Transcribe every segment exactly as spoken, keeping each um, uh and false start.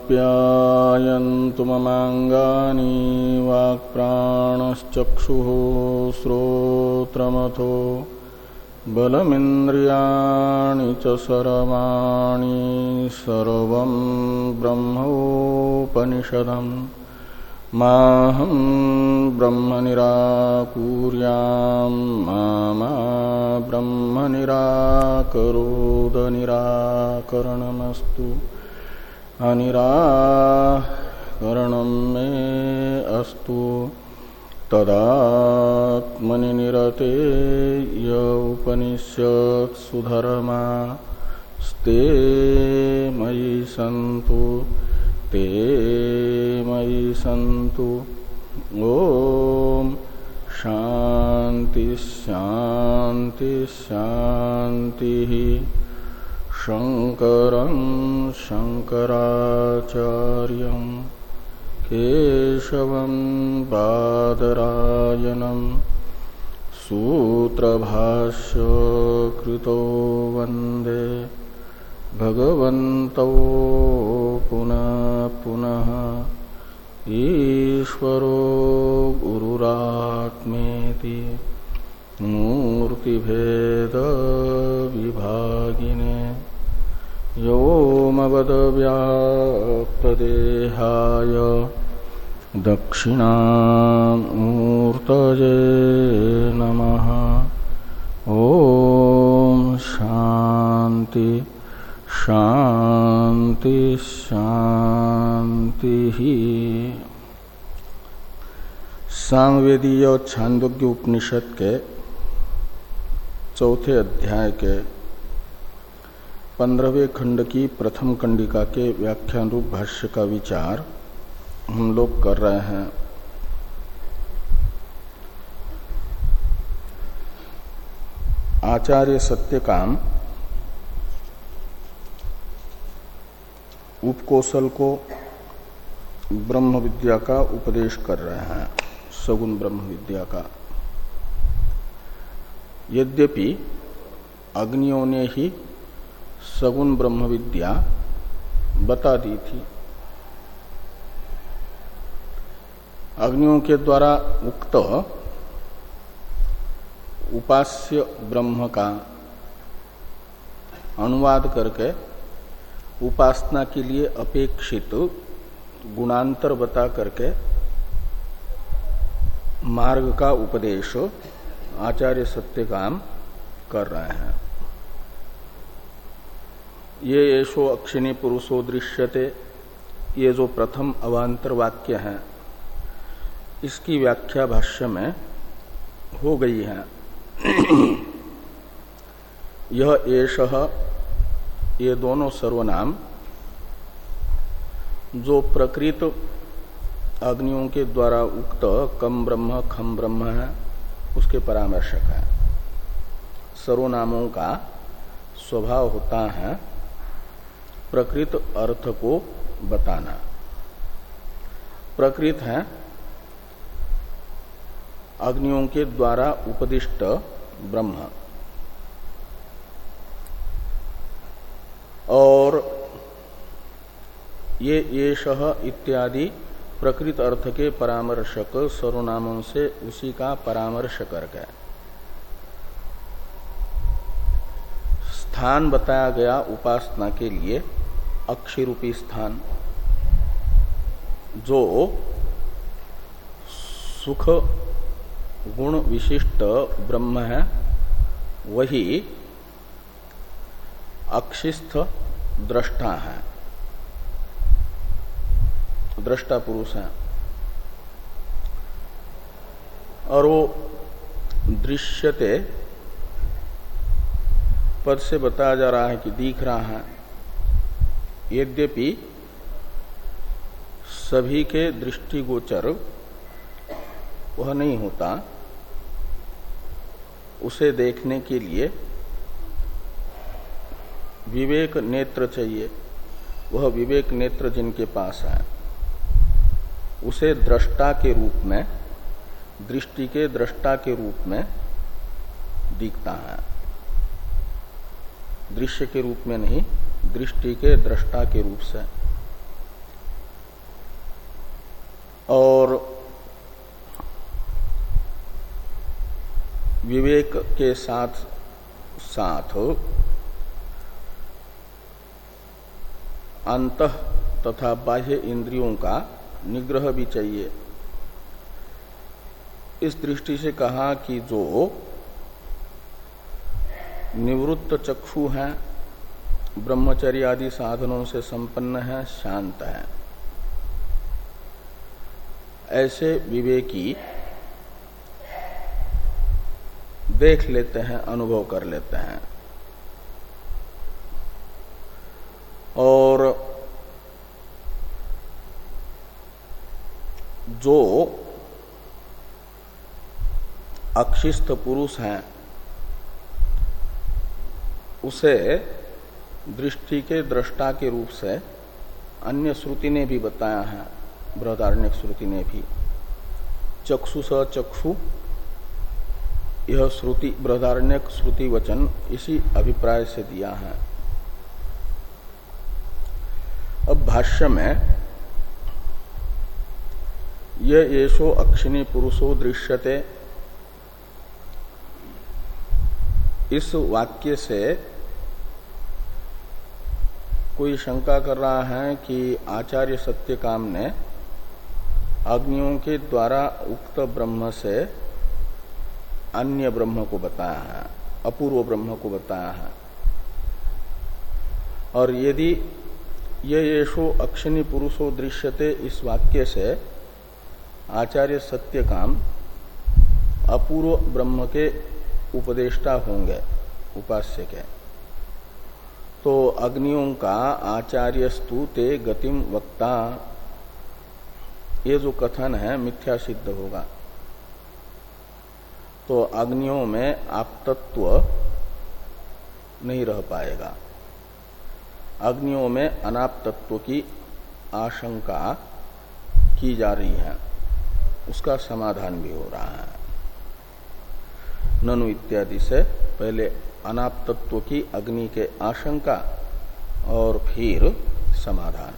आप्यायन्तु ममाङ्गानि वाक्प्राणश्चक्षुः श्रोत्रमथो बलमिन्द्रियाणि च सर्वाणि सर्वं ब्रह्मोपनिषदम् माहं ब्रह्म निराकुर्यां मा ब्रह्म निराकरोद निराकरणमस्तु अनिराकरणं मे अस्तु तदात्मनि निरते य उपनिषत्सु धर्मास्ते मयि सन्तु ते मयि सन्तु। ओम शांति शांति शांति। शंकरं शंकराचार्यं केशवं बादरायणं सूत्रभाष्य कृतो वन्दे भगवन्तौ पुनः पुनः। ईश्वरो गुरुरात्मेति मूर्तिभेद विभागिने व्योमवद्व्याप्तदेहाय दक्षिणामूर्तये नमः। ओम शांति शांति शांति। सामवेदीय छांदोग्य उपनिषद के चौथे अध्याय के पंद्रहवें खंड की प्रथम कंडिका के व्याख्यान रूप भाष्य का विचार हम लोग कर रहे हैं। आचार्य सत्यकाम उपकोशल को ब्रह्म विद्या का उपदेश कर रहे हैं, सगुण ब्रह्म विद्या का। यद्यपि अग्नियों ने ही सगुण ब्रह्म विद्या बता दी थी, अग्नियों के द्वारा उक्त उपास्य ब्रह्म का अनुवाद करके उपासना के लिए अपेक्षित गुणांतर बता करके मार्ग का उपदेश आचार्य सत्यकाम कर रहे हैं। ये येषो अक्षिणी पुरुषो दृश्यते, ये जो प्रथम अवान्तर वाक्य है इसकी व्याख्या भाष्य में हो गई है। यह एषः, ये दोनों सर्वनाम जो प्रकृत अग्नियों के द्वारा उक्त कम ब्रह्म खम ब्रह्म है उसके परामर्शक है। सर्वनामों का स्वभाव होता है प्रकृत अर्थ को बताना। प्रकृत है अग्नियों के द्वारा उपदिष्ट ब्रह्म, और ये येषः इत्यादि प्रकृत अर्थ के परामर्शक सर्वनामों से उसी का परामर्श करके स्थान बताया गया उपासना के लिए, अक्षि रूपी स्थान जो सुख गुण विशिष्ट ब्रह्म है, वही अक्षिस्थ दृष्टा है, दृष्टा पुरुष है। और वो दृश्यते पद से बताया जा रहा है कि दिख रहा है। यद्यपि सभी के दृष्टिगोचर वह नहीं होता, उसे देखने के लिए विवेक नेत्र चाहिए। वह विवेक नेत्र जिनके पास है उसे दृष्टा के रूप में, दृष्टि के दृष्टा के रूप में दिखता है, दृश्य के रूप में नहीं, दृष्टि के दृष्टा के रूप से। और विवेक के साथ साथ अंतः तथा बाह्य इंद्रियों का निग्रह भी चाहिए। इस दृष्टि से कहा कि जो निवृत्त चक्षु हैं, ब्रह्मचर्य आदि साधनों से संपन्न है, शांत है, ऐसे विवेकी देख लेते हैं, अनुभव कर लेते हैं। और जो अक्षिस्थ पुरुष हैं उसे दृष्टि के दृष्टा के रूप से अन्य श्रुति ने भी बताया है, बृहदारण्यक श्रुति ने भी। चक्षु स चक्षु, यह श्रुति बृहदारण्यक श्रुति वचन इसी अभिप्राय से दिया है। अब भाष्य में ये येषो अक्षिणी पुरुषो दृश्यते, इस वाक्य से कोई शंका कर रहा है कि आचार्य सत्यकाम ने अग्नियों के द्वारा उक्त ब्रह्म से अन्य ब्रह्म को बताया है, अपूर्व ब्रह्म को बताया है। और यदि ये येषो अक्षिणी पुरुषो दृश्यते इस वाक्य से आचार्य सत्यकाम अपूर्व ब्रह्म के उपदेष्टा होंगे, उपास्य के, तो अग्नियों का आचार्यस्तु ते गतिम वक्ता, ये जो कथन है मिथ्या सिद्ध होगा। तो अग्नियों में आपतत्व नहीं रह पाएगा, अग्नियों में अनापतत्व की आशंका की जा रही है, उसका समाधान भी हो रहा है। ननु इत्यादि से पहले अनापतत्व की अग्नि के आशंका और फिर समाधान।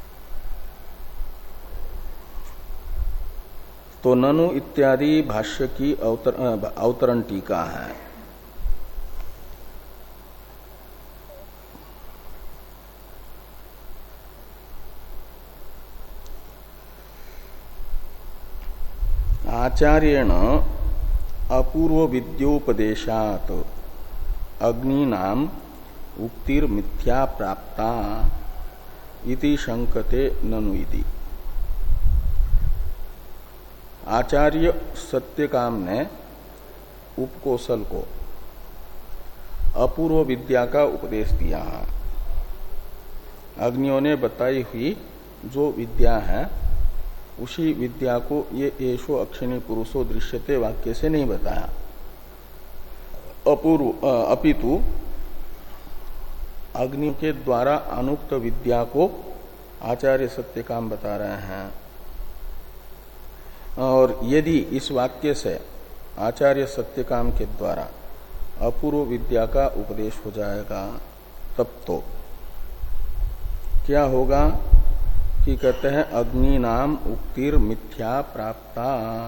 तो ननु इत्यादि भाष्य की अवतर, अवतरण टीका है। आचार्येण अपूर्व विद्योपदेशात अग्निनाम उक्तिर मिथ्या प्राप्ता इति शंकते ननु इति। आचार्य सत्यकाम ने उपकोशल को अपूर्व विद्या का उपदेश दिया है। अग्नियों ने बताई हुई जो विद्या है उसी विद्या को ये येषो अक्षिणी पुरुषो दृश्यते वाक्य से नहीं बताया, अपूर्व अपितु अग्नि के द्वारा अनुक्त विद्या को आचार्य सत्यकाम बता रहे हैं। और यदि इस वाक्य से आचार्य सत्यकाम के द्वारा अपूर्व विद्या का उपदेश हो जाएगा, तब तो क्या होगा कि कहते हैं अग्नि नाम उक्तिर मिथ्या प्राप्ता।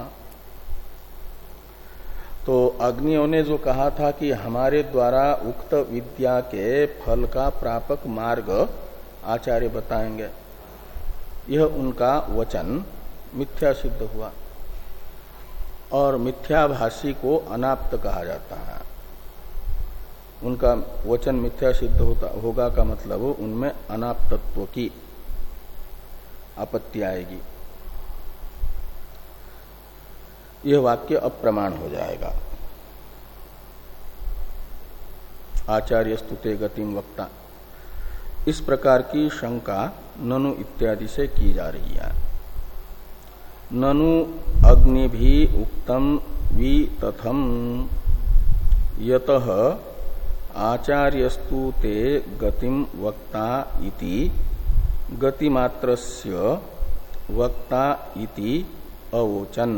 तो अग्नियों ने जो कहा था कि हमारे द्वारा उक्त विद्या के फल का प्रापक मार्ग आचार्य बताएंगे, यह उनका वचन मिथ्या सिद्ध हुआ। और मिथ्याभाषी को अनाप्त कहा जाता है। उनका वचन मिथ्या सिद्ध होता होगा का मतलब उनमें अनाप्तत्व की आपत्ति आएगी। यह वाक्य अप्रमाण हो जाएगा। आचार्य स्तुते गतिम वक्ता, इस प्रकार की शंका ननु इत्यादि से की जा रही है। ननु अग्नि भी उक्तम वितथम यतः आचार्यस्तु ते गतिम वक्ता इति गतिमात्रस्य वक्ता इति अवोचन।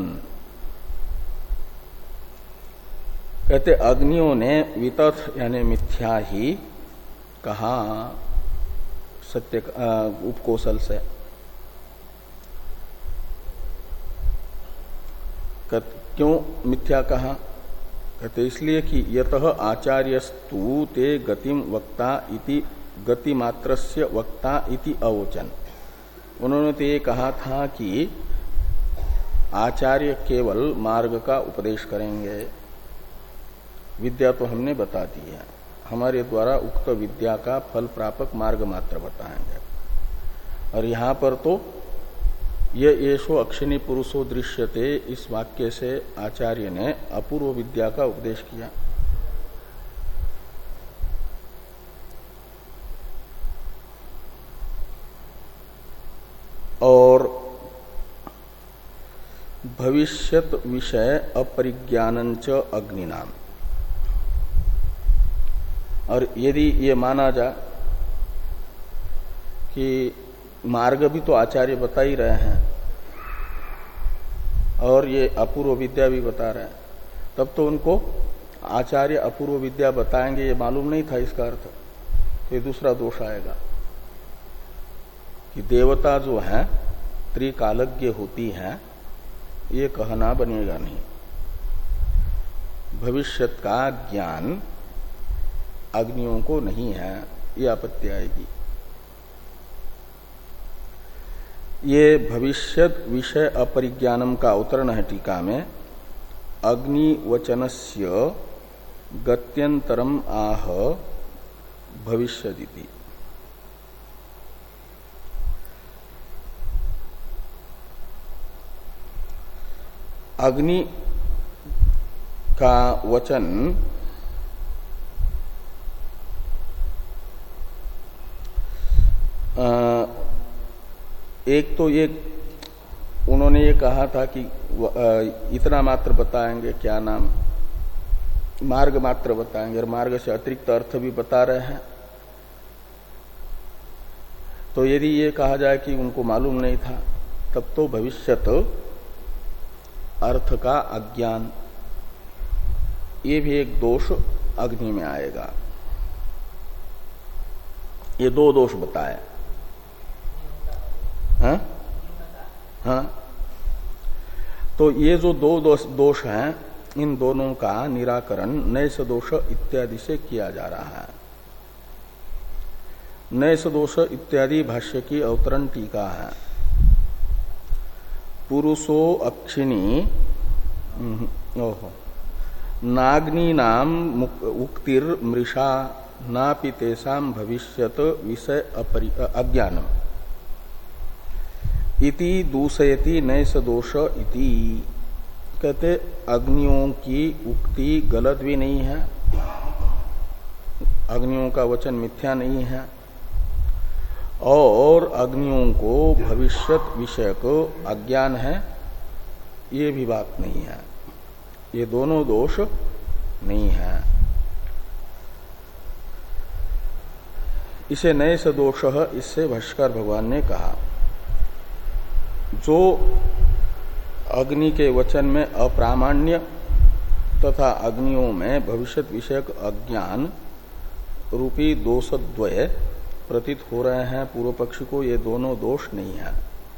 कहते अग्नियों ने वितथ यानी मिथ्या ही कहा सत्य उपकोशल से। क्यों मिथ्या कहा? कहते इसलिए कि यतः आचार्यस्तु ते गतिम वक्ता इति गति मात्रस्य वक्ता इति अवचन। उन्होंने तो ये कहा था कि आचार्य केवल मार्ग का उपदेश करेंगे, विद्या तो हमने बता दी है, हमारे द्वारा उक्त विद्या का फल प्रापक मार्ग मात्र बताएंगे। और यहां पर तो ये येषो अक्षिणी पुरुषो दृश्यते, इस वाक्य से आचार्य ने अपूर्व विद्या का उपदेश किया। और भविष्यत विषय अपरिज्ञानंच अग्निनाम। और यदि ये माना जा कि मार्ग भी तो आचार्य बता ही रहे हैं और ये अपूर्व विद्या भी बता रहे हैं, तब तो उनको आचार्य अपूर्व विद्या बताएंगे ये मालूम नहीं था, इसका अर्थ तो ये दूसरा दोष आएगा कि देवता जो है त्रिकालज्ञ होती हैं, ये कहना बनेगा नहीं। भविष्यत का ज्ञान अग्नियों को नहीं है, ये आपत्ति आएगी। ये भविष्यत विषय अपरिज्ञानम का अवतरण है टीका में। अग्नि वचनस्य गत्यंतरम आह भविष्यदिति। अग्नि का वचन आ, एक तो ये उन्होंने ये कहा था कि इतना मात्र बताएंगे, क्या नाम, मार्ग मात्र बताएंगे, और मार्ग से अतिरिक्त अर्थ भी बता रहे हैं। तो यदि ये कहा जाए कि उनको मालूम नहीं था, तब तो भविष्यत अर्थ का अज्ञान, ये भी एक दोष अग्नि में आएगा। ये दो दोष बताए। हाँ? हाँ? तो ये जो दो दोष, दोष हैं, इन दोनों का निराकरण नैष दोष इत्यादि से किया जा रहा है। नैष दोष इत्यादि भाष्य की अवतरण टीका है। पुरुषो अक्षिणी ओहो नाग्नि नाम उक्तिर मृषा नापि तेषां भविष्यत विषय अज्ञानम इति दूषयति नैष दोष इति। कहते अग्नियों की उक्ति गलत भी नहीं है, अग्नियों का वचन मिथ्या नहीं है, और अग्नियों को भविष्यत विषय को अज्ञान है, ये भी बात नहीं है। ये दोनों दोष नहीं है। इसे नैष दोष, इससे भाष्यकार भगवान ने कहा जो अग्नि के वचन में अप्रामाण्य तथा अग्नियों में भविष्यत विषयक अज्ञान रूपी दोषद्वय प्रतीत हो रहे हैं पूर्व पक्षी को, ये दोनों दोष नहीं है।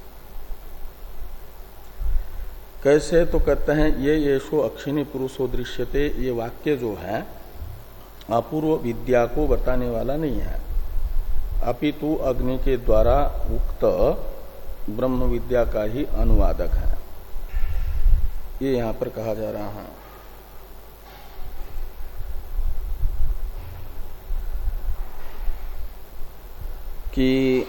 कैसे? तो कहते हैं ये येषो अक्षिणी पुरुषो दृश्यते, ये वाक्य जो है अपूर्व विद्या को बताने वाला नहीं है, अपितु अग्नि के द्वारा उक्त ब्रह्म विद्या का ही अनुवादक है, ये यहां पर कहा जा रहा है। कि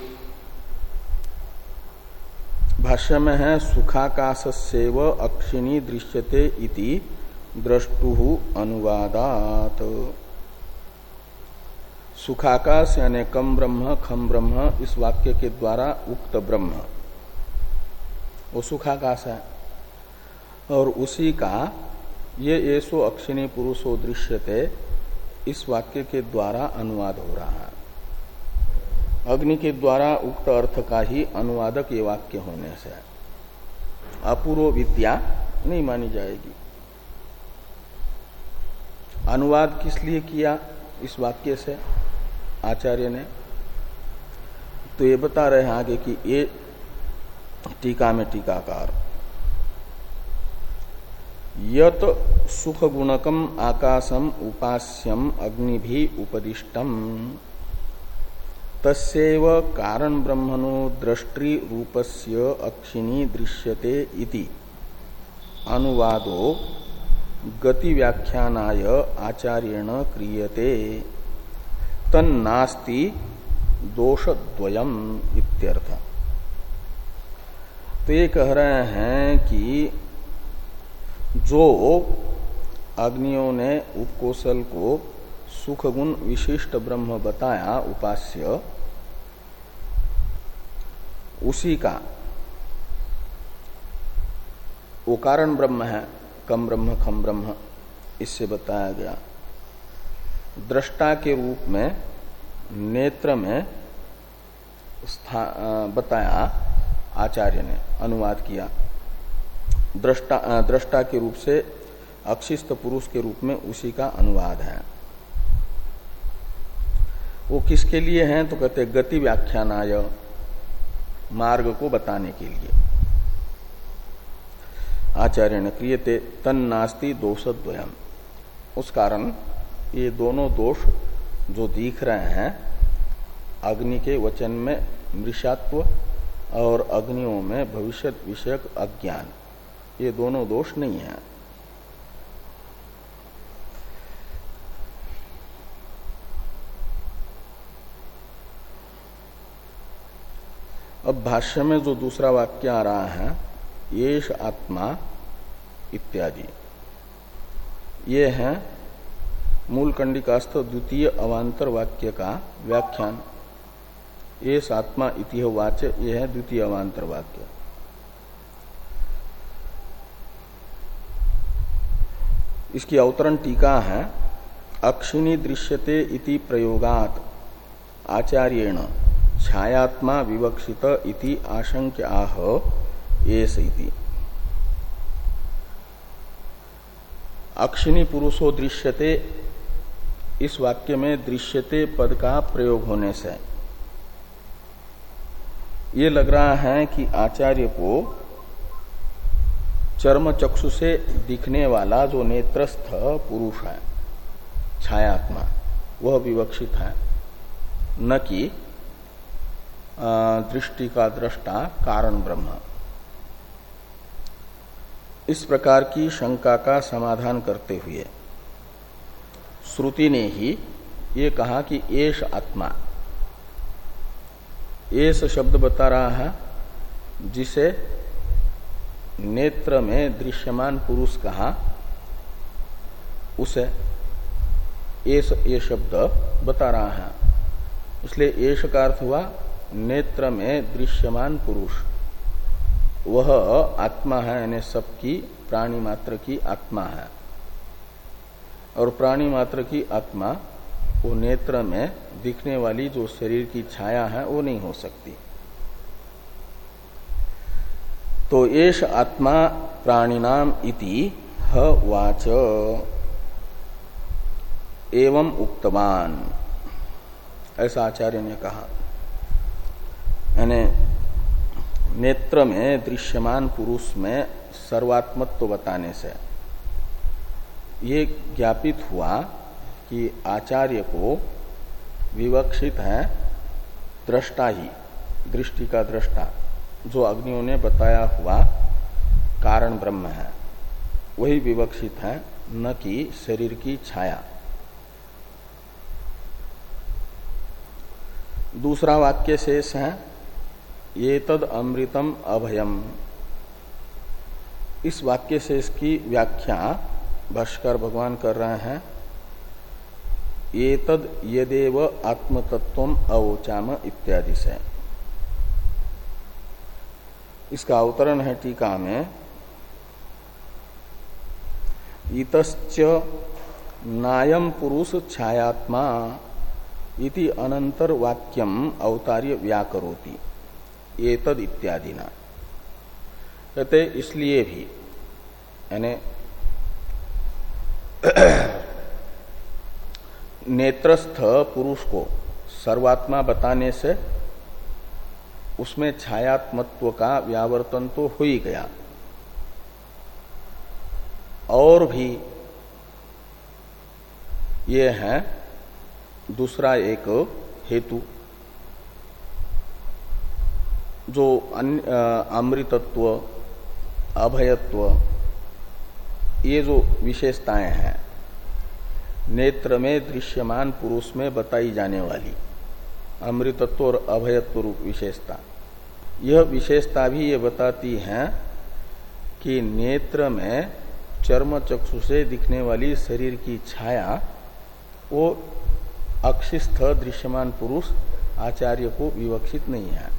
भाष्य में है सुखाकाशस्यैव अक्षिणी दृश्यते इति द्रष्टुः अनुवादात। सुखाकाश यानी कम ब्रह्म खम ब्रह्म, इस वाक्य के द्वारा उक्त ब्रह्म वो सुखाकाश है, और उसी का ये येषो अक्षिणी पुरुषो दृश्यते इस वाक्य के द्वारा अनुवाद हो रहा है। अग्नि के द्वारा उक्त अर्थ का ही अनुवादक ये वाक्य होने से अपूर्व विद्या नहीं मानी जाएगी। अनुवाद किस लिए किया इस वाक्य से आचार्य ने, तो ये बता रहे हैं आगे कि ये टीका में टीकाकार यत सुख गुणकम आकाशम उपास्यम अग्निभि उपदिष्टम तस्यैव कारण ब्रह्मणो दृष्टि रूपस्य अक्षिणी दृश्यते इति अनुवादो गति व्याख्यानाय आचार्येण क्रियते तन्नास्ति दोषद्वयम् इत्यर्थ। तो ये कह रहे हैं कि जो अग्नियों ने उपकोशल को सुख गुण विशिष्ट ब्रह्म बताया उपास्य, उसी का वो कारण ब्रह्म है, कम ब्रह्म खम ब्रह्म, इससे बताया गया। दृष्टा के रूप में नेत्र में बताया, आचार्य ने अनुवाद किया। दृष्टा दृष्टा के रूप से अक्षिस्त पुरुष के रूप में उसी का अनुवाद है। वो किसके लिए हैं? तो कहते गति व्याख्यानाय, मार्ग को बताने के लिए। आचार्य ने क्रियते तन्नास्ति दोषद्वयम्, उस कारण ये दोनों दोष जो दिख रहे हैं अग्नि के वचन में मृषात्व और अग्नियों में भविष्यत विषयक अज्ञान, ये दोनों दोष नहीं है। अब भाष्य में जो दूसरा वाक्य आ रहा है, येष आत्मा इत्यादि, ये है मूल कंडिकास्थ द्वितीय अवांतर वाक्य का व्याख्यान। येष आत्मा इति वाच्य, ये है द्वितीय अवांतर वाक्य। इसकी अवतरण टीका है, अक्षिणी दृश्यते इति प्रयोगात आचार्येण छायात्मा विवक्षित इति आशंक्य आह येष इति। अक्षिणी पुरुषो दृश्यते, इस वाक्य में दृश्यते पद का प्रयोग होने से ये लग रहा है कि आचार्य को चर्म चक्षु से दिखने वाला जो नेत्रस्थ पुरुष है छायात्मा, वह विवक्षित है, न कि दृष्टि का दृष्टा कारण ब्रह्म। इस प्रकार की शंका का समाधान करते हुए श्रुति ने ही ये कहा कि एष आत्मा, एष शब्द बता रहा है जिसे नेत्र में दृश्यमान पुरुष कहा, उसे एष ये शब्द बता रहा है। इसलिए एष का अर्थ हुआ नेत्र में दृश्यमान पुरुष, वह आत्मा है, यानी सबकी प्राणी मात्र की आत्मा है। और प्राणी मात्र की आत्मा वो नेत्र में दिखने वाली जो शरीर की छाया है वो नहीं हो सकती। तो एष आत्मा प्राणिनाम इति ह वाच एवं उक्तवान, ऐसा आचार्य ने कहा। यानी नेत्र में दृश्यमान पुरुष में सर्वात्मत्व बताने से ये ज्ञापित हुआ कि आचार्य को विवक्षित है दृष्टा ही, दृष्टि का दृष्टा, जो अग्नियों ने बताया हुआ कारण ब्रह्म है, वही विवक्षित है, न कि शरीर की छाया। दूसरा वाक्य शेष है, ये तद अमृतम अभयम। इस वाक्य शेष की व्याख्या भाष्कर भगवान कर रहे हैं, ये तद यदेव आत्मतत्वम अवोचाम इत्यादि से। इसका अवतरण है टीका में, इतश्च नायम पुरुष छायात्मा इति अनंतर वाक्यम अवतार्य व्याकरोति एतद इत्यादि ना। कहते इसलिए भी, यानी नेत्रस्थ पुरुष को सर्वात्मा बताने से उसमें छायात्मत्व का व्यावर्तन तो हो ही गया, और भी ये है दूसरा एक हेतु, जो अमृतत्व, अभयत्व, ये जो विशेषताएं हैं नेत्र में दृश्यमान पुरुष में बताई जाने वाली अमृतत्व और अभयत्व रूप विशेषता, यह विशेषता भी ये बताती है कि नेत्र में चर्म चक्षु से दिखने वाली शरीर की छाया वो अक्षिस्थ दृश्यमान पुरुष आचार्य को विवक्षित नहीं है।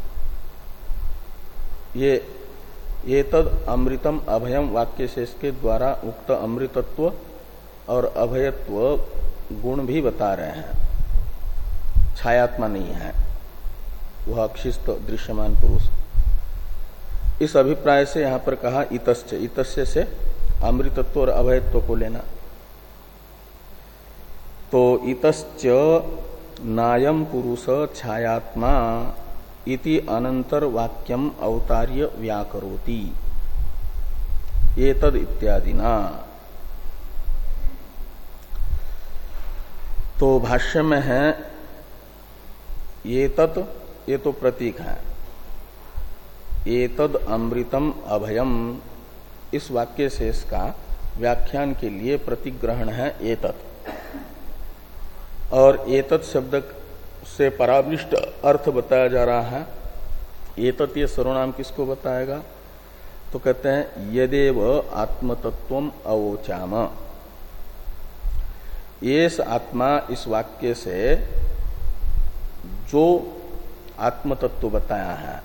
ये एतद अमृतम अभयम वाक्य शेष के द्वारा उक्त अमृतत्व और अभयत्व गुण भी बता रहे हैं, छायात्मा नहीं है वह अक्षिस्थ दृश्यमान पुरुष। इस अभिप्राय से यहां पर कहा इतस्य, इतस्य से अमृतत्व और अभयत्व को लेना। तो इतस्य नायम पुरुष छायात्मा इति अनंतर वाक्यम अवतार्य व्याकरोति एतद इत्यादिना। तो भाष्य में है एतत्, ये तो प्रतीक है, एतद अमृतम अभयम, इस वाक्य से इसका व्याख्यान के लिए प्रतिग्रहण है एतत्। और एतत् शब्द से पराविष्ट अर्थ बताया जा रहा है। एतत् ये सर्वनाम किसको बताएगा? तो कहते हैं यदेव आत्मतत्वम अवोचाम, येस आत्मा, इस वाक्य से जो आत्मतत्व बताया है,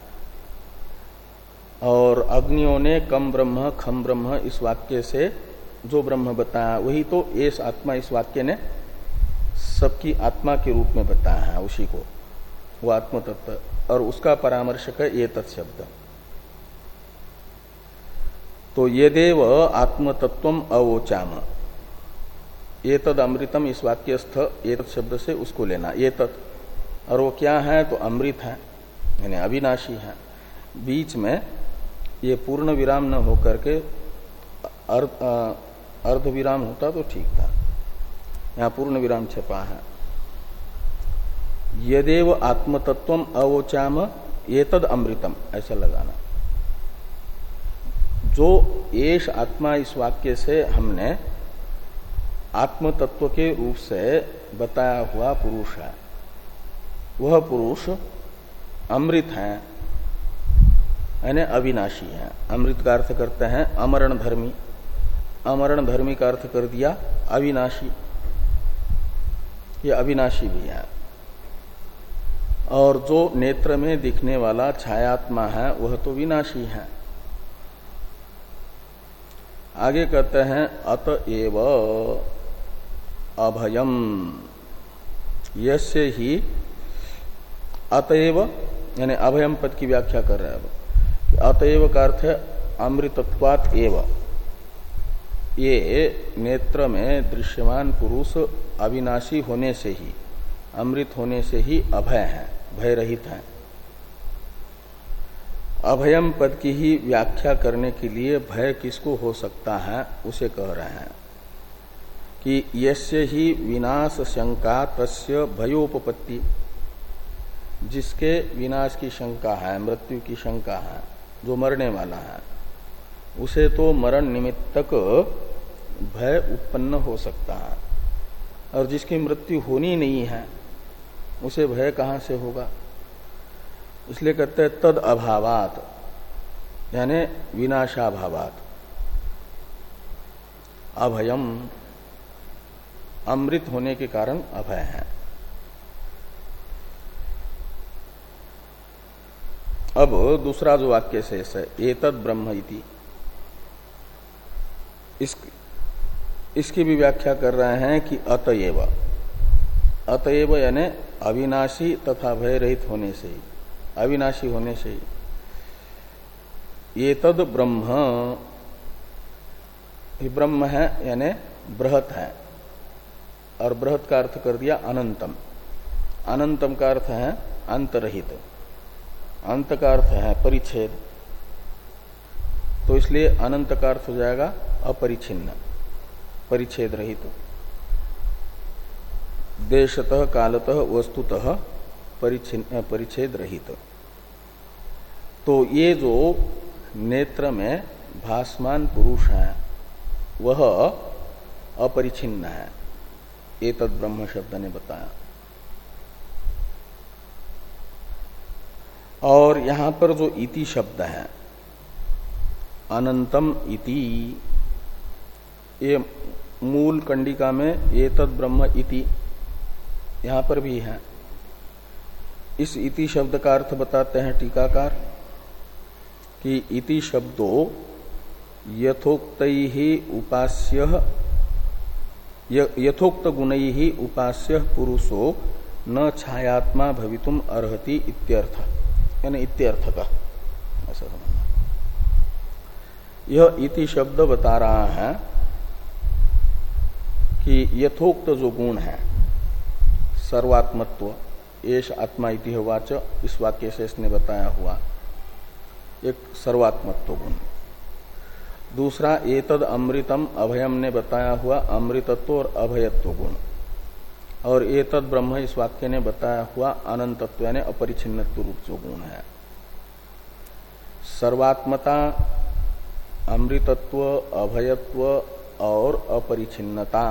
और अग्नियों ने कम ब्रह्म खम ब्रह्म इस वाक्य से जो ब्रह्म बताया, वही तो येस आत्मा इस वाक्य ने सबकी आत्मा के रूप में बताया है, उसी को वो आत्म तत्व, और उसका परामर्शक है ये तत्शब्द। तो यदेव आत्म तत्वम अवोचाम, ये तद अमृतम, इस वाक्यस्थ ये शब्द से उसको लेना, ये तत्, और वो क्या है? तो अमृत है, यानी अविनाशी है। बीच में ये पूर्ण विराम न होकर के अर्ध अर्ध विराम होता तो ठीक था, यहाँ पूर्ण विराम छपा है। यदेव आत्मतत्वम अवोचाम एतद अमृतम, ऐसा लगाना। जो एष आत्मा, इस वाक्य से हमने आत्म तत्व के रूप से बताया हुआ पुरुष है, वह पुरुष अमृत है, यानी अविनाशी है। अमृत का अर्थ करते हैं अमरण धर्मी, अमरण धर्मी का अर्थ कर दिया अविनाशी, ये अविनाशी भी है। और जो नेत्र में दिखने वाला छायात्मा है वह तो विनाशी है। आगे कहते हैं अतएव अभयम, यस्य ही, अतएव यानी अभयम पद की व्याख्या कर रहे हैं। अतएव का अर्थ है अमृतत्वात् एव, ये नेत्र में दृश्यमान पुरुष अविनाशी होने से ही, अमृत होने से ही अभय है, भय रहित है। अभयम पद की ही व्याख्या करने के लिए भय किसको हो सकता है उसे कह रहे हैं कि यस्य ही विनाश शंका तस्य भयोपपत्ति, जिसके विनाश की शंका है, मृत्यु की शंका है, जो मरने वाला है, उसे तो मरण निमित्तक भय उत्पन्न हो सकता है, और जिसकी मृत्यु होनी नहीं है उसे भय कहां से होगा? इसलिए कहते हैं तद अभावात, यानी विनाशाभावात अभयम, अमृत होने के कारण अभय है। अब दूसरा जो वाक्य शेष है एतद ब्रह्म इति, इस इसकी भी व्याख्या कर रहे हैं कि अतएव, अतएव यानी अविनाशी तथा भय रहित होने से ही, अविनाशी होने से ही, एतद ब्रह्म, ये ब्रह्म है यानी बृहत है, और बृहत का अर्थ कर दिया अनंतम, अनंतम का अर्थ है अंतरहित, अंत का अर्थ है परिच्छेद, तो इसलिए अनंत का अर्थ हो जाएगा अपरिछिन्न, परिच्छेद रहित, देशतः कालतः वस्तुतः परिच्छेद रहित। तो ये जो नेत्र में भासमान पुरुष है वह अपरिछिन्न है, एतद् ब्रह्म शब्द ने बताया। और यहां पर जो इति शब्द है, अनंतम इति, ये मूल कंडिका में एतद् ब्रह्म इति यहां पर भी है। इस इति शब्द का अर्थ बताते हैं टीकाकार कि इति शब्दो यथोक्तैहि उपास्य यथोक्त गुणैहि उपास्य पुरुषो न छायात्मा भवितुम अर्हति इत्यर्थ, यानी इत्यर्थ का ऐसा समझना। यह इति शब्द बता रहा है कि यथोक्त जो गुण है, सर्वात्मत्व, एष आत्मा इति वाच, इस वाक्य से इसने बताया हुआ एक सर्वात्मत्व गुण। दूसरा एतद अमृतम अभयम ने बताया हुआ अमृतत्व और अभयत्व गुण। और एतद ब्रह्म इस वाक्य ने बताया हुआ अनंतत्व यानी अपरिछिन्नत्व रूप जो गुण है। सर्वात्मता, अमृतत्व, अभयत्व और अपरिछिन्नता,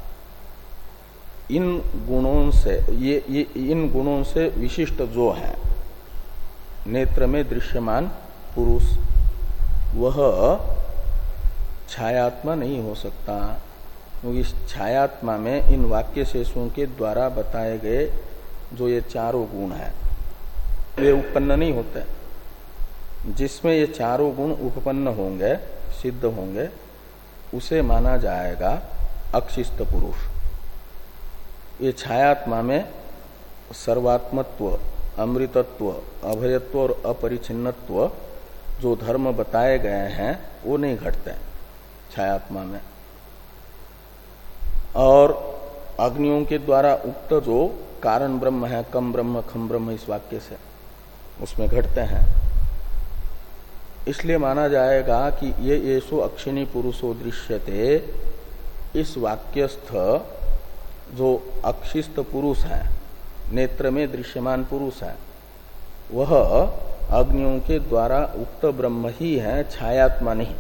इन गुणों से ये, ये इन गुणों से विशिष्ट जो है नेत्र में दृश्यमान पुरुष, वह छायात्मा नहीं हो सकता। क्योंकि इस छायात्मा में इन वाक्य शेषों के द्वारा बताए गए जो ये चारों गुण हैं वे उत्पन्न नहीं होते। जिसमें ये चारों गुण उत्पन्न होंगे, सिद्ध होंगे, उसे माना जाएगा अक्षिस्त पुरुष। ये छायात्मा में सर्वात्मत्व, अमृतत्व, अभयत्व और अपरिछिन्नत्व जो धर्म बताए गए हैं वो नहीं घटते छायात्मा में। और अग्नियों के द्वारा उक्त जो कारण ब्रह्म है, कम ब्रह्म, खम ब्रह्म, इस वाक्य से उसमें घटते हैं। इसलिए माना जाएगा कि ये येषु अक्षिणी पुरुषो दृश्यते, इस वाक्यस्थ जो अक्षिस्त पुरुष है, नेत्र में दृश्यमान पुरुष है, वह अग्नियों के द्वारा उक्त ब्रह्म ही है, छायात्मा नहीं।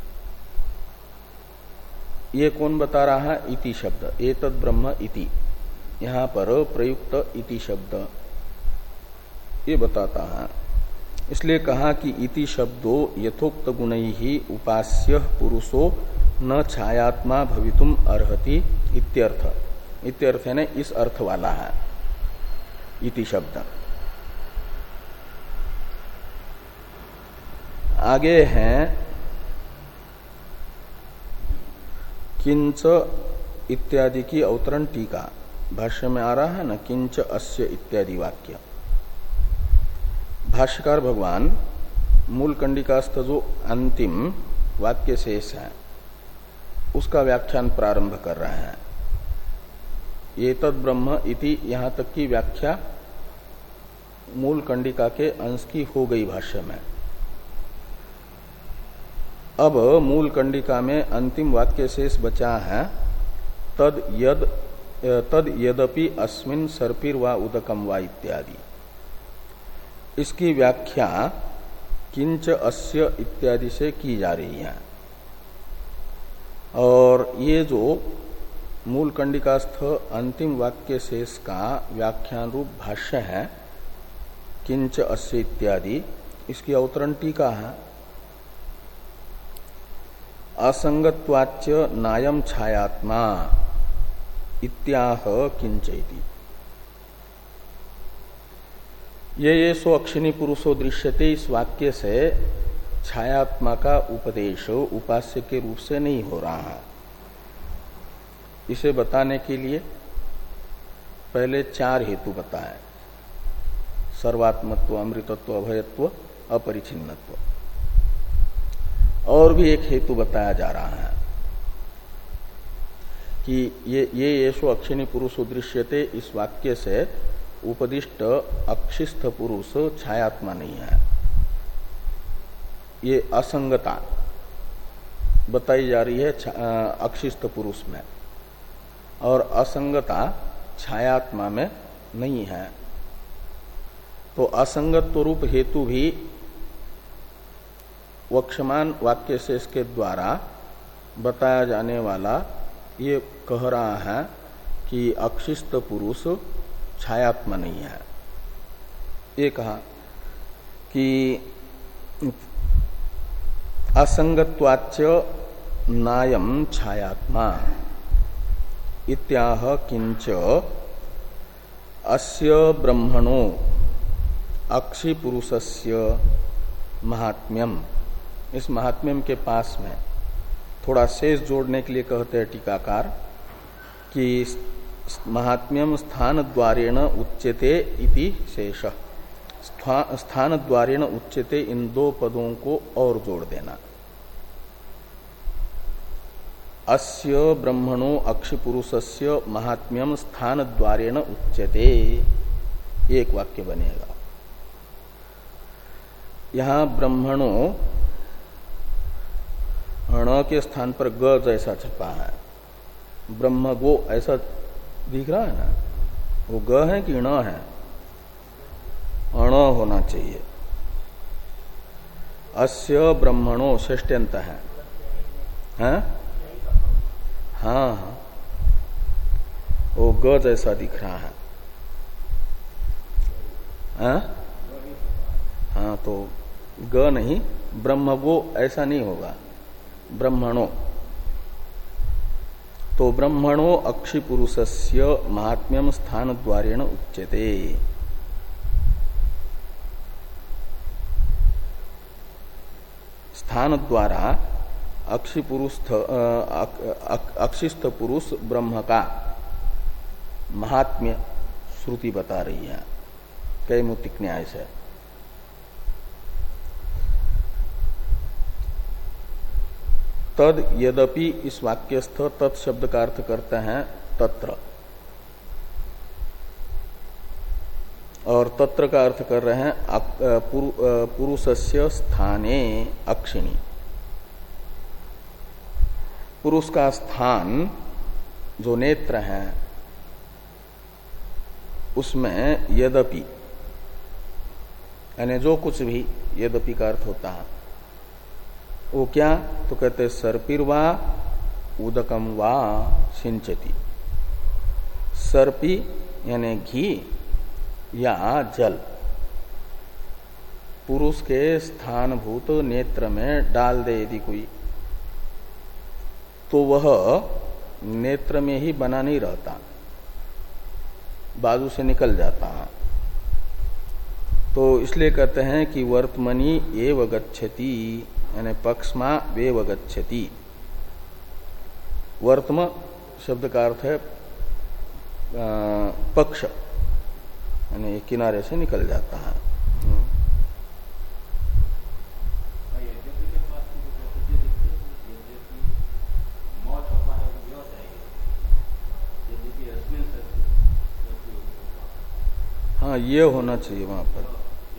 ये कौन बता रहा है? इति शब्द, एतद् ब्रह्म इति, यहां पर प्रयुक्त इति शब्द ये बताता है। इसलिए कहा कि इति शब्दो यथोक्त गुणैः ही उपास्य पुरुषो न छायात्मा भवितुम अर्हति इत्यर्थ। इत्यर्थ है न इस अर्थ वाला है इति शब्द। आगे हैं किंच इत्यादि की अवतरण टीका, भाष्य में आ रहा है ना, किंच अस्य इत्यादि वाक्य। भाष्यकार भगवान मूल कंडिकास्थ जो अंतिम वाक्य शेष है उसका व्याख्यान प्रारंभ कर रहे हैं। एतद् ब्रह्म इति यहां तक की व्याख्या मूल कंडिका के अंश की हो गई भाष्य में। अब मूल कंडिका में अंतिम वाक्य शेष बचा है, तद यद तद यदपि अस्मिन् सर्पिर वा उदकम वा इत्यादि। इसकी व्याख्या किंच अस्य इत्यादि से की जा रही है। और ये जो मूल कंडिकास्थ अंतिम वाक्य शेष का व्याख्यान रूप भाष्य है किंच अस्य इत्यादि, इसकी अवतरण टीका है। असंगत्वाच्य नायम छायात्मा इत्याह किंचैति। ये ये सो अक्षिणी पुरुषो दृश्यते, इस वाक्य से छायात्मा का उपदेश उपास्य के रूप से नहीं हो रहा है। इसे बताने के लिए पहले चार हेतु बताए, सर्वात्मत्व, अमृतत्व, अभयत्व, अपरिछिन्नत्व। और भी एक हेतु बताया जा रहा है कि ये ये येषु अक्षिणी पुरुषो दृश्यते, इस वाक्य से उपदिष्ट अक्षिस्थ पुरुष छायात्मा नहीं है। ये असंगता बताई जा रही है अक्षिस्त पुरुष में, और असंगता छायात्मा में नहीं है। तो असंगत्व रूप हेतु भी वक्षमान वाक्य से इसके द्वारा बताया जाने वाला ये कह रहा है कि अक्षिस्त पुरुष छायात्मा नहीं है। ये कहा कि असंगत्वाच्च नायम छायात्मा इत्याह किंच अस्य ब्रह्मणो अक्षि पुरुषस्य महात्म्यम। इस महात्म्यम के पास में थोड़ा शेष जोड़ने के लिए कहते हैं टीकाकार कि महात्म्यम स्थान द्वारेण उच्यते इति शेष। स्थान द्वारेण उच्यते इन दो पदों को और जोड़ देना। अस्य ब्रह्मणो अक्षिपुरुषस्य महात्म्यम स्थान द्वारेण उच्यते, एक वाक्य बनेगा। यहां ब्रह्मणो ण के स्थान पर ग जैसा छपा है, ब्रह्म गो ऐसा दिख रहा है ना, वो ग है कि ण है? अण होना चाहिए। अस्य ब्रह्मणो षष्ट्यंत है, हैं? हाँ हाँ, वो ग जैसा दिख रहा है, हाँ हाँ, तो ग नहीं, ब्रह्मगो ऐसा नहीं होगा, ब्रह्मणो। तो ब्रह्मणो अक्षि पुरुषस्य महात्म्यम स्थान द्वारेण उच्यते। स्थान द्वारा अक्षि पुरुष अक्षिस्थ पुरुष ब्रह्म का महात्म्य श्रुति बता रही है कैमुतिक न्याय से। तद यद्यपि इस वाक्यस्थ तत्शब्द का अर्थ करते हैं तत्र, और तत्र का अर्थ कर रहे हैं पुरुषस्य स्थाने अक्षिणी। पुरुष का स्थान जो नेत्र है उसमें यद्यपि, यानी जो कुछ भी यद्यपि का अर्थ होता है वो क्या, तो कहते सर्पिर्वा उदकम वा सिंचती। सर्पी यानी घी या जल पुरुष के स्थानभूत नेत्र में डाल दे यदि कोई, तो वह नेत्र में ही बना नहीं रहता, बाजू से निकल जाता है। तो इसलिए कहते हैं कि वर्तमनी एव गच्छति, यानी पक्षमा वेव गच्छति। वर्तम शब्द का अर्थ है पक्ष, यानी किनारे से निकल जाता है। हाँ, ये होना चाहिए वहां पर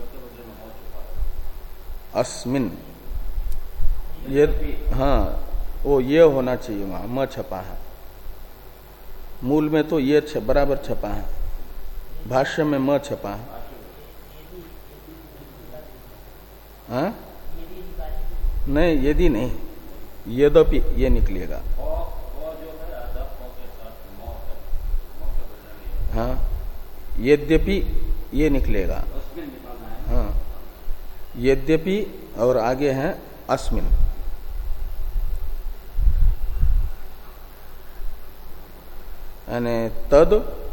अस्मिन, ये हाँ वो ये होना चाहिए वहां, म छपा है। मूल में तो ये छ, बराबर छपा है, भाष्य में म छपा है। हाँ? नहीं, यदि नहीं, यद्यपि ये निकलेगा। हाँ, यद्यपि ये निकलेगा। हाँ, यद्यपि और आगे है अस्मिन। यानी तद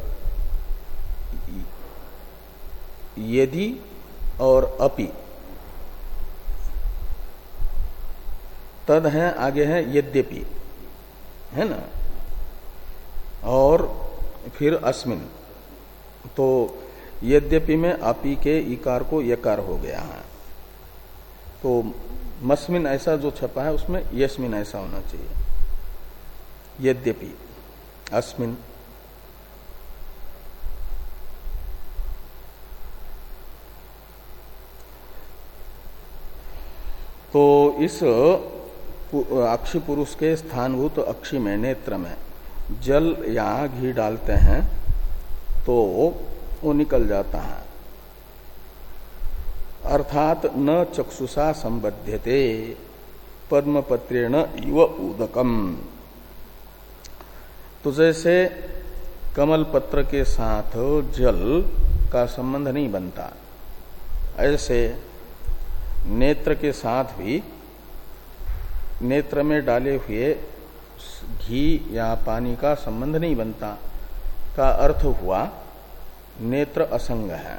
यदि और अपि, तद है आगे है यद्यपि, है ना, और फिर अस्मिन। तो यद्यपि में अपि के इकार को यकार हो गया है, तो मस्मिन ऐसा जो छपा है उसमें यस्मिन ऐसा होना चाहिए। यद्यपि अस्मिन, तो इस अक्षि पुरुष के स्थानभूत अक्षि में नेत्र में जल या घी डालते हैं तो वो निकल जाता है। अर्थात न चक्षुषा संबध्यते पद्मपत्रेण इव उदकम। तो जैसे कमल पत्र के साथ जल का संबंध नहीं बनता, ऐसे नेत्र के साथ भी नेत्र में डाले हुए घी या पानी का संबंध नहीं बनता, का अर्थ हुआ नेत्र असंग है।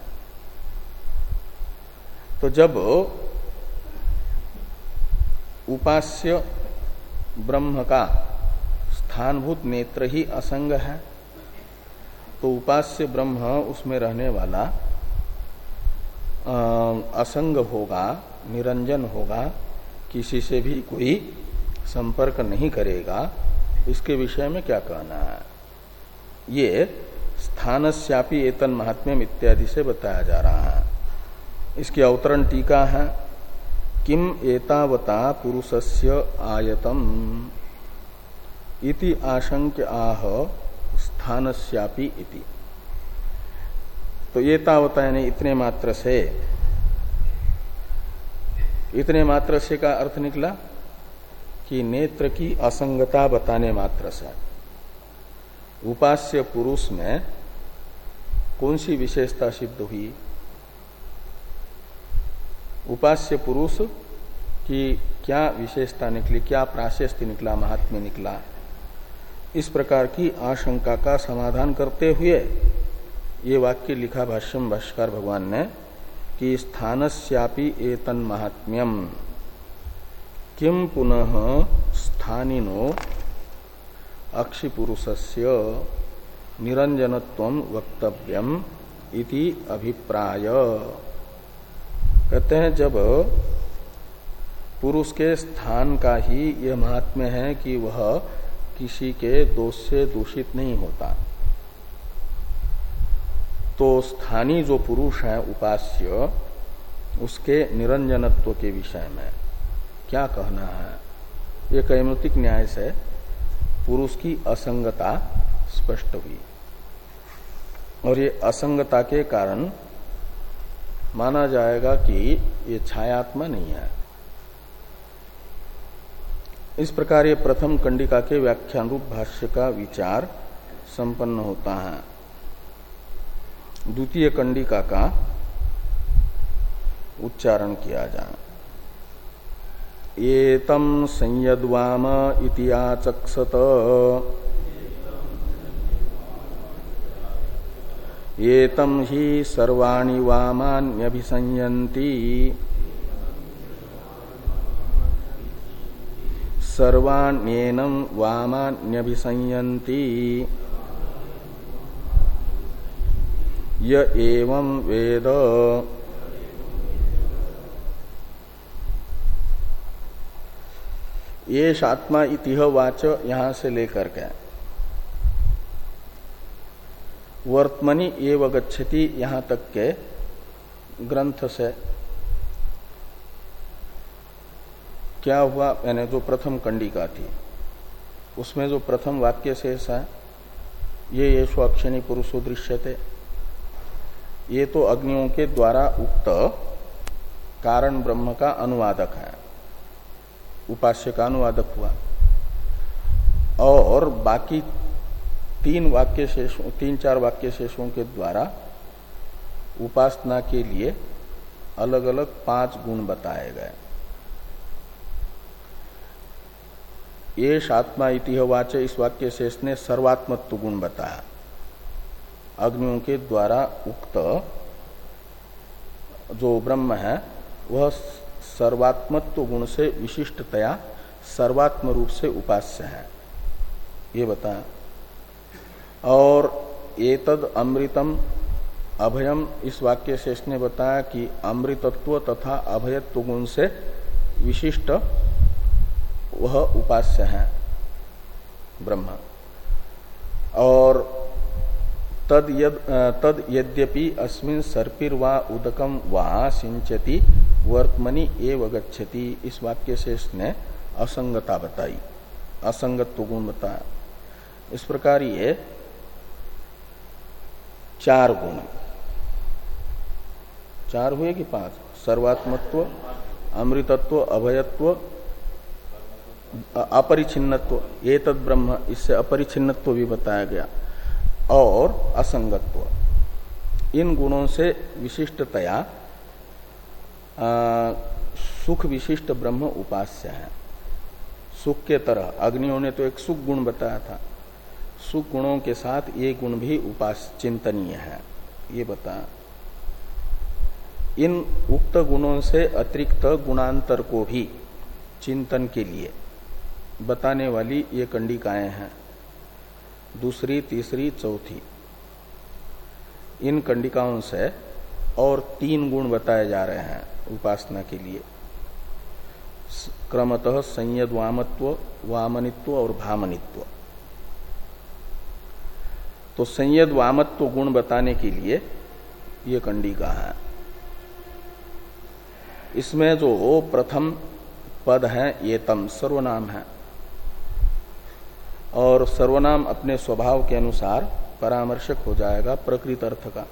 तो जब उपास्य ब्रह्म का स्थानभूत नेत्र ही असंग है तो उपास्य ब्रह्म उसमें रहने वाला असंग होगा, निरंजन होगा, किसी से भी कोई संपर्क नहीं करेगा। इसके विषय में क्या कहना है? ये स्थानस्यापि एतन महात्म्यम इत्यादि से बताया जा रहा है। इसकी अवतरण टीका है, किम एतावता पुरुषस्य आयतम इति आशंक्य आह स्थानस्यापि इति। तो एतावता यानी इतने मात्र से, इतने मात्र से का अर्थ निकला कि नेत्र की असंगता बताने मात्र से उपास्य पुरुष में कौन सी विशेषता सिद्ध हुई? उपास्य पुरुष की क्या विशेषता निकली, क्या प्राशस्त्य निकला, महात्म्य निकला? इस प्रकार की आशंका का समाधान करते हुए ये वाक्य लिखा भाष्यम भाष्यकार भगवान ने कि स्थानस्यापि एतन महात्म्यम किम पुनः स्थानिनो अक्षिपुरुषस्य निरंजनत्वं वक्तव्यम इति अभिप्राय। कहते हैं जब पुरुष के स्थान का ही यह महात्म्य है कि वह किसी के दोष से दूषित नहीं होता, तो स्थानीय जो पुरुष है उपास्य, उसके निरंजनत्व के विषय में क्या कहना है? ये कैमुतिक न्याय से पुरुष की असंगता स्पष्ट हुई और ये असंगता के कारण माना जाएगा कि ये छायात्मा नहीं है। इस प्रकार ये प्रथम कंडिका के व्याख्यान रूप भाष्य का विचार संपन्न होता है। द्वितीय कंडिका का उच्चारण किया जाए। एतम संयद्वाम इति आचक्षत एतम हि सर्वाणि वामान्यभिसंयन्ति सर्वाण्येनं वामान्यभिसंयन्ति य एवं वेद। ये आत्मा इतिह वाच यहां से लेकर के वर्तमनि एव गच्छति यहां तक के ग्रंथ से क्या हुआ? यानी जो प्रथम कंडिका थी उसमें जो प्रथम वाक्य शेष है, ये येषु अक्षिणी पुरुषो दृश्यते, ये तो अग्नियों के द्वारा उक्त कारण ब्रह्म का अनुवादक है, उपास्य का अनुवादक हुआ। और बाकी तीन वाक्य शेषों, तीन चार वाक्य शेषों के द्वारा उपासना के लिए अलग अलग पांच गुण बताए गए। ये आत्मा इतिह वाच इस वाक्य शेष ने सर्वात्मत्व गुण बताया, अग्नियों के द्वारा उक्त जो ब्रह्म है वह सर्वात्मत्व गुण से विशिष्टतया सर्वात्म रूप से उपास्य है, ये बताया। और एतद अमृतम अभयम इस वाक्य शेष ने बताया कि अमृतत्व तथा अभयत्व गुण से विशिष्ट वह उपास्य है ब्रह्म। और तद यद तद यद्यपि अस्मिन् सर्पिर वा उदकम वा सिंचति वर्तमनि एव गच्छति इस वाक्य शेष ने असंगता बताई, असंगत्व गुण बताया। इस प्रकार ये चार गुण, चार हुए कि पांच? सर्वात्मत्व, अमृतत्व, अभयत्व, अपरिछिन्नत्व, ये तद ब्रह्म, इससे अपरिछिन्नत्व भी बताया गया, और असंगत्व। इन गुणों से विशिष्टतया सुख विशिष्ट ब्रह्म उपास्य है। सुख के तरह अग्नियों ने तो एक सुख गुण बताया था, सुख गुणों के साथ ये गुण भी उपास चिंतनीय है, ये बताया। इन उक्त गुणों से अतिरिक्त गुणांतर को भी चिंतन के लिए बताने वाली ये कंडिकाएं हैं, दूसरी, तीसरी, चौथी। इन कंडिकाओं से और तीन गुण बताए जा रहे हैं उपासना के लिए, क्रमतः संयद वामत्व, वामनित्व और भामनित्व। तो संयद वामत्व गुण बताने के लिए ये कंडिका है। इसमें जो प्रथम पद है ये तम सर्वनाम है, और सर्वनाम अपने स्वभाव के अनुसार परामर्शक हो जाएगा प्रकृत अर्थ का।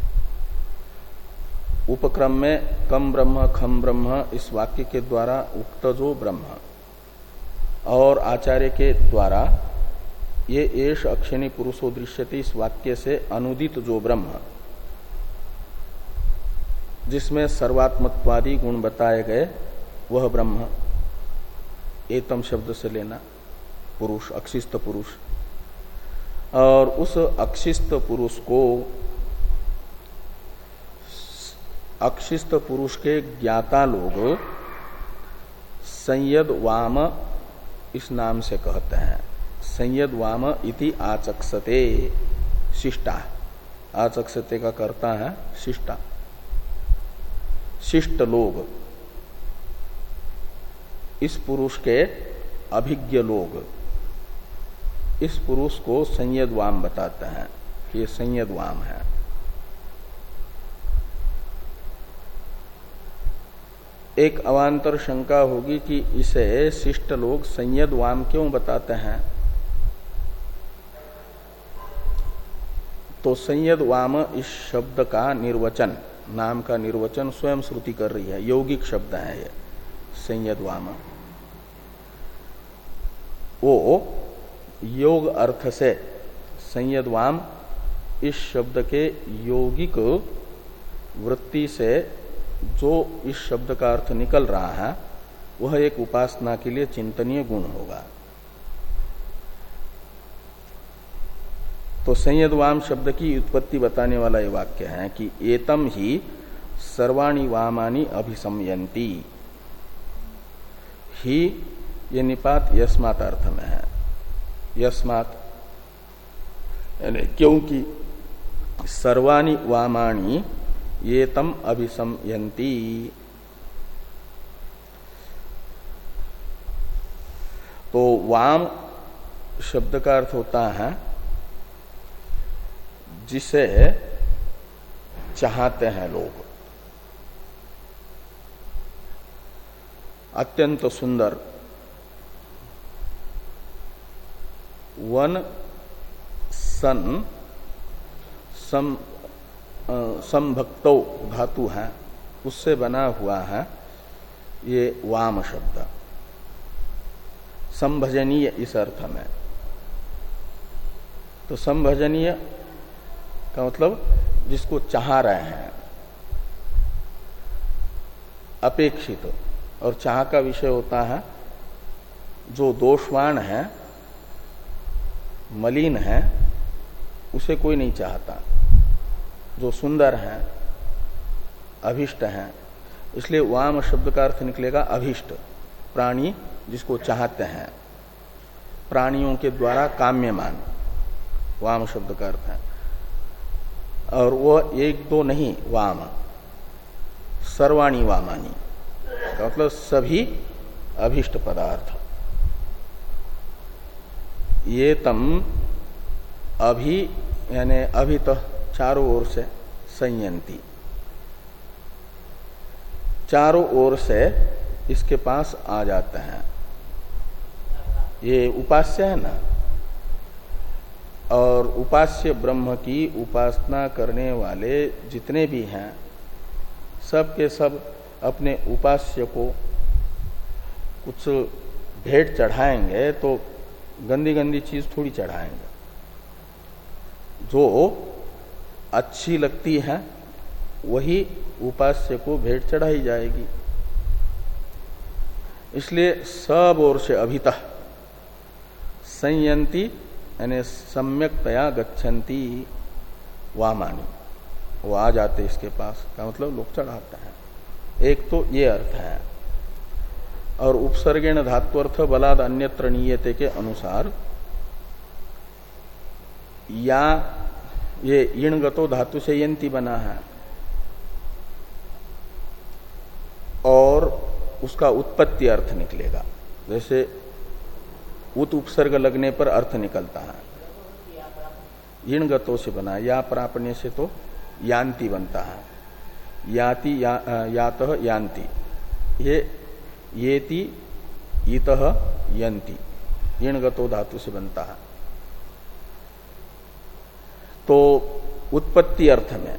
उपक्रम में कम ब्रह्म खम ब्रह्म इस वाक्य के द्वारा उक्त जो ब्रह्म, और आचार्य के द्वारा ये एष अक्षिणी पुरुषो दृश्यते इस वाक्य से अनुदित जो ब्रह्म, जिसमें सर्वात्मत्वादि गुण बताए गए, वह ब्रह्म एतम शब्द से लेना, पुरुष, अक्षिस्त पुरुष। और उस अक्षिस्त पुरुष को अक्षिस्त पुरुष के ज्ञाता लोग संयद वाम इस नाम से कहते हैं। संयद वाम इति आचक्षते शिष्टा, आचक्षते का कर्ता है शिष्टा, शिष्ट लोग, इस पुरुष के अभिज्ञ लोग इस पुरुष को संयद वाम बताते हैं कि ये संयद वाम है। एक अवांतर शंका होगी कि इसे शिष्ट लोग संयद वाम क्यों बताते हैं? तो संयद वाम इस शब्द का निर्वचन, नाम का निर्वचन स्वयं श्रुति कर रही है, यौगिक शब्द है ये संयद वाम। वो योग अर्थ से संयद वाम इस शब्द के यौगिक वृत्ति से जो इस शब्द का अर्थ निकल रहा है वह एक उपासना के लिए चिंतनीय गुण होगा। तो संयद वाम शब्द की उत्पत्ति बताने वाला ये वाक्य है कि एतम ही सर्वाणि वामानि अभिसंयन्ति। ही ये निपात यस्मात् अर्थ में है, यस्मात् यानी क्योंकि सर्वाणि वामानि ये तम अभिसंयन्ति। तो वाम शब्द का अर्थ होता है जिसे चाहते हैं लोग, अत्यंत सुंदर, वन सन सम संभक्तो धातु है, उससे बना हुआ है ये वाम शब्द, संभजनीय इस अर्थ में। तो संभजनीय का मतलब जिसको चाह रहे हैं, अपेक्षित, और चाह का विषय होता है जो दोषवान है, मलिन है, उसे कोई नहीं चाहता। जो सुंदर है, अभिष्ट है, इसलिए वाम शब्द का अर्थ निकलेगा अभिष्ट, प्राणी जिसको चाहते हैं, प्राणियों के द्वारा काम्यमान, वाम शब्द का अर्थ है। और वह एक दो नहीं, वाम सर्वाणी वामानी का मतलब सभी अभिष्ट पदार्थ। ये तम अभि यानी अभित चारों ओर से संयंती, चारों ओर से इसके पास आ जाते हैं, ये उपास्य है ना, और उपास्य ब्रह्म की उपासना करने वाले जितने भी हैं सब के सब अपने उपास्य को कुछ भेंट चढ़ाएंगे तो गंदी गंदी चीज थोड़ी चढ़ाएंगे। जो अच्छी लगती है वही उपास्य को भेंट चढ़ाई जाएगी। इसलिए सब ओर से अभितः संयंती यानी सम्यकतया गच्छन्ति वामानी, वो आ जाते इसके पास का मतलब लोग चढ़ाते हैं। एक तो ये अर्थ है। और उपसर्गेण धात्वर्थ बलाद अन्यत्र नीयते के अनुसार या ये इणगतो धातु से यंती बना है और उसका उत्पत्ति अर्थ निकलेगा। जैसे उत उपसर्ग लगने पर अर्थ निकलता है, इणगतो से बना, या प्रापण्य से तो यान्ति बनता है, याति या, यातः यान्ति, ये येति इतः यन्ति, इणगतो धातु से बनता है। तो उत्पत्ति अर्थ में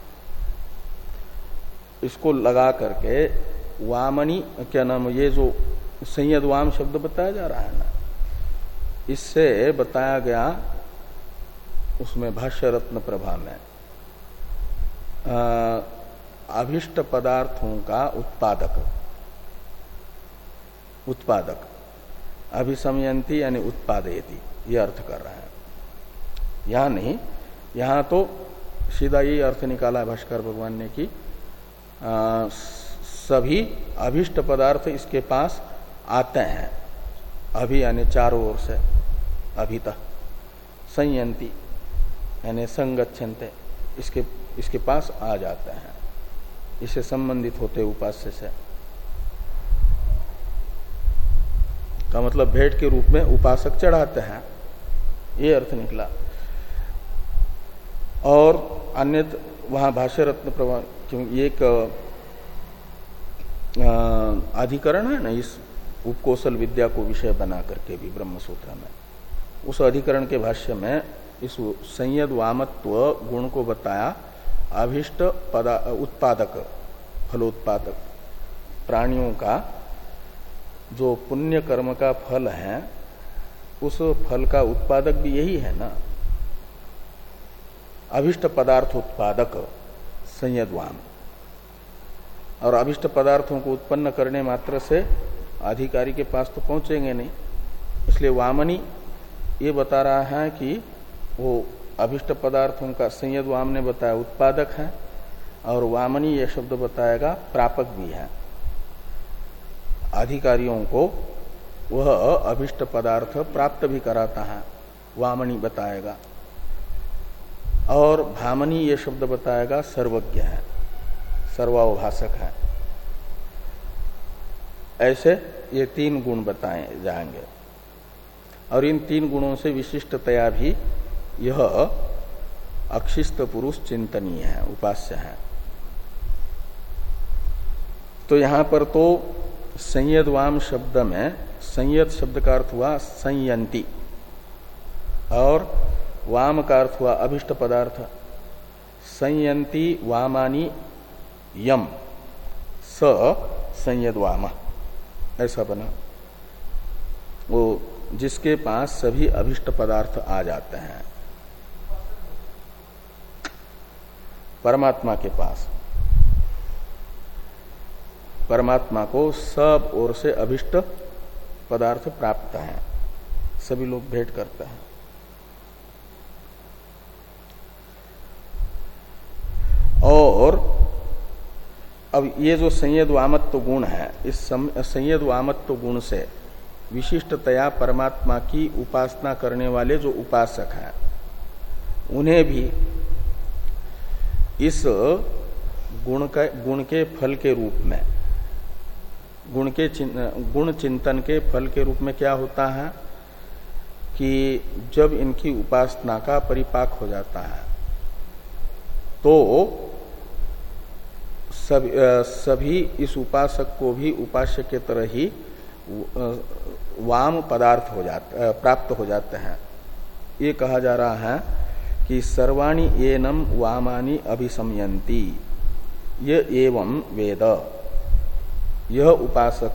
इसको लगा करके वामनी क्या नाम, ये जो संयद वाम शब्द बताया जा रहा है ना, इससे बताया गया उसमें भाष्य रत्न प्रभा में अभिष्ट पदार्थों का उत्पादक, उत्पादक अभिसमयंती यानी उत्पादयति, ये अर्थ कर रहा है। यहां नहीं, यहां तो सीधा ये अर्थ निकाला भाष्कर भगवान ने कि आ, सभी अभिष्ट पदार्थ इसके पास आते हैं, अभी यानी चारों ओर से, अभितः संयंती यानी संगच्छन्ते, इसके इसके पास आ जाते हैं, इससे संबंधित होते उपास्य से, का मतलब भेंट के रूप में उपासक चढ़ाते हैं, ये अर्थ निकला। और अन्य वहां भाष्य रत्न प्रभा, क्योंकि एक अधिकरण है ना इस उपकोशल विद्या को विषय बना करके भी ब्रह्म सूत्र में, उस अधिकरण के भाष्य में इस संयद वामत्व गुण को बताया अभिष्ट पदा उत्पादक, फलोत्पादक प्राणियों का जो पुण्य कर्म का फल है, उस फल का उत्पादक भी यही है ना, अभिष्ट पदार्थ उत्पादक संयद वाम। और अभिष्ट पदार्थों को उत्पन्न करने मात्र से अधिकारी के पास तो पहुंचेंगे नहीं, इसलिए वामनी ये बता रहा है कि वो अभिष्ट पदार्थों का संयद वाम ने बताया उत्पादक है, और वामनी ये शब्द बताएगा प्रापक भी है। अधिकारियों को वह अभिष्ट पदार्थ प्राप्त भी कराता है, वामनी बताएगा। और भामनी ये शब्द बताएगा सर्वज्ञ है, सर्वावभाषक है। ऐसे ये तीन गुण बताए जाएंगे, और इन तीन गुणों से विशिष्टतया भी यह अक्षिस्त पुरुष चिंतनीय है, उपास्य है। तो यहां पर तो संयद वाम शब्द में संयद शब्द का अर्थ हुआ संयंती, और वाम का अर्थ हुआ अभिष्ट पदार्थ। संयंती वामानी यम स संयद वाम, ऐसा बना, वो जिसके पास सभी अभिष्ट पदार्थ आ जाते हैं, परमात्मा के पास। परमात्मा को सब ओर से अभिष्ट पदार्थ प्राप्त हैं, सभी लोग भेंट करते हैं। और अब ये जो संयद वामत्व गुण है, इस संयद वामत्व गुण से विशिष्टतया परमात्मा की उपासना करने वाले जो उपासक हैं, उन्हें भी इस गुण का गुण के फल के रूप में, गुण के गुण चिंतन के फल के रूप में क्या होता है कि जब इनकी उपासना का परिपाक हो जाता है तो सब, सभी इस उपासक को भी उपास्य के तरह ही वाम पदार्थ हो जाते प्राप्त हो जाते हैं। ये कहा जा रहा है कि सर्वाणि एनम वामानि अभिसमयन्ति, ये एवं वेद, यह उपासक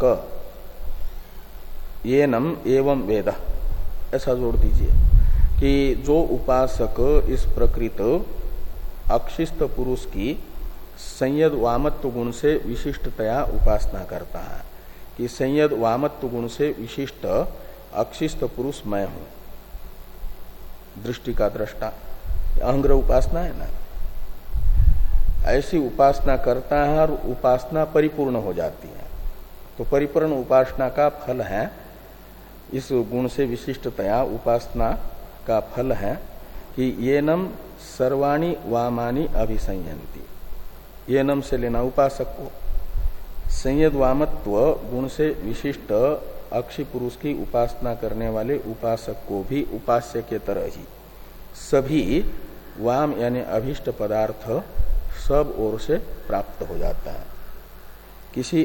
एनम एवं वेद, ऐसा जोड़ दीजिए कि जो उपासक इस प्रकृत अक्षिस्त पुरुष की संयद वामत्व गुण से विशिष्टतया उपासना करता है कि संयद वामत्व गुण से विशिष्ट अक्षिस्त पुरुष मैं हूं, दृष्टि का दृष्टा, अहंग्रह उपासना है ना, ऐसी उपासना करता है और उपासना परिपूर्ण हो जाती है। तो परिपूर्ण उपासना का फल है, इस गुण से विशिष्टतया उपासना का फल है कि ये नम सर्वाणि वामानि अभिसंयन्ति, ये नम से लेना उपासक को, संयद वामत्व गुण से विशिष्ट अक्षि पुरुष की उपासना करने वाले उपासक को भी उपास्य के तरह ही सभी वाम यानी अभिष्ट पदार्थ सब ओर से प्राप्त हो जाता है। किसी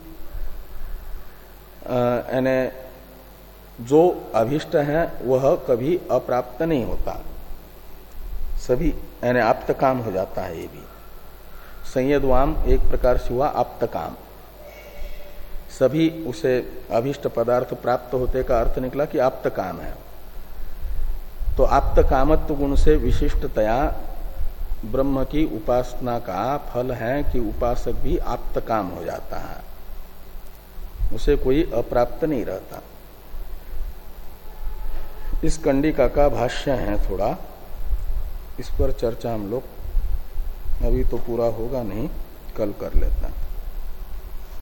यानी जो अभिष्ट है वह कभी अप्राप्त नहीं होता, सभी यानी आप्त काम हो जाता है। ये भी संयद वाम एक प्रकार से हुआ आप्त काम, सभी उसे अभिष्ट पदार्थ प्राप्त होते का अर्थ निकला कि आप्त काम है। तो आप्त कामत्व गुण से विशिष्टतया ब्रह्म की उपासना का फल है कि उपासक भी आप्त काम हो जाता है, उसे कोई अप्राप्त नहीं रहता। इस कंडिका का भाष्य है थोड़ा, इस पर चर्चा हम लोग अभी तो पूरा होगा नहीं, कल कर लेते हैं।